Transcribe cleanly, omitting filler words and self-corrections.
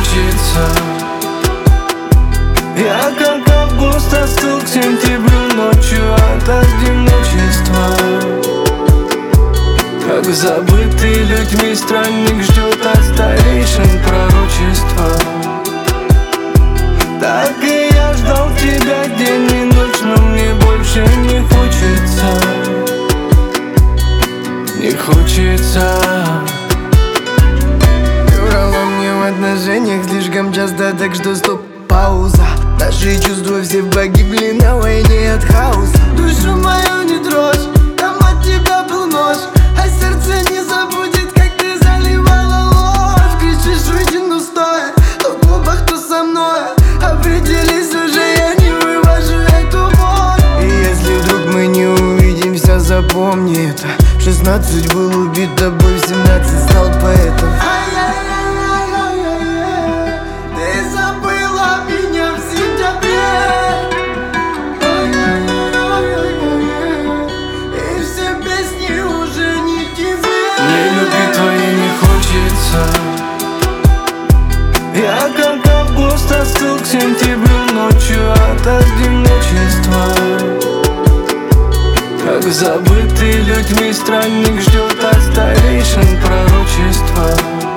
хочется. Я как август остыл к сентябрю ночью от одиночества. Как забытый людьми странник ждет от старейшин пророчества. Так и я ждал тебя день и ночь, но мне больше не хочется. Не хочется. Врала мне в отношениях слишком часто, так что стоп, пауза. Наши чувства все погибли на войне от хаоса. Душу мою не трожь, там от тебя был нож, а сердце не забудет, как ты заливала ложь. Кричишь, выйди, стоя, то в клубах, то со мной. Определись уже, я не вывожу эту боль. И если вдруг мы не увидимся, запомни это. В 16 был убит тобой, в 17 стал поэтом. Ты забыла меня в сентябре. И все песни уже не тебе. Мне любви твоей не хочется. Я как август остыл к сентябрю ночью от одиночества. Как забытый людьми странник ждет от старейшин пророчества.